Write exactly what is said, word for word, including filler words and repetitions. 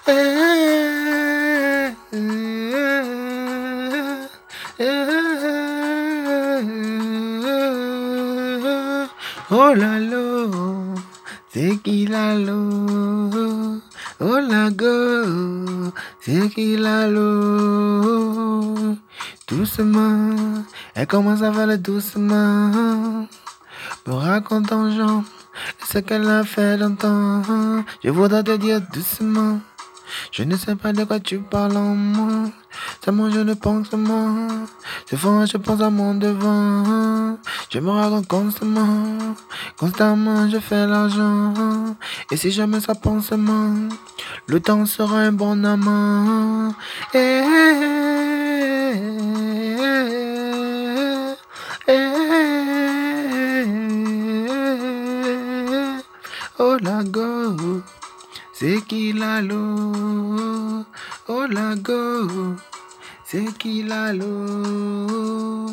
Eh, eh, eh, oh là là, c'est qui là l'eau? Oh la go, c'est qui là l'eau? Doucement, elle commence à faire le doucement. Me raconte en gens ce qu'elle a fait longtemps. Je voudrais te dire doucement. Je ne sais pas de quoi tu parles en moi. Seulement je ne pense moi. Souvent je pense à mon devant. Je me raconte constamment. Constamment je fais l'argent. Et si jamais ça pense moi, le temps sera un bon amant. Eh, eh, eh, eh, eh, oh la go. C'est qui la l'eau? Oh la go, c'est qui la l'eau?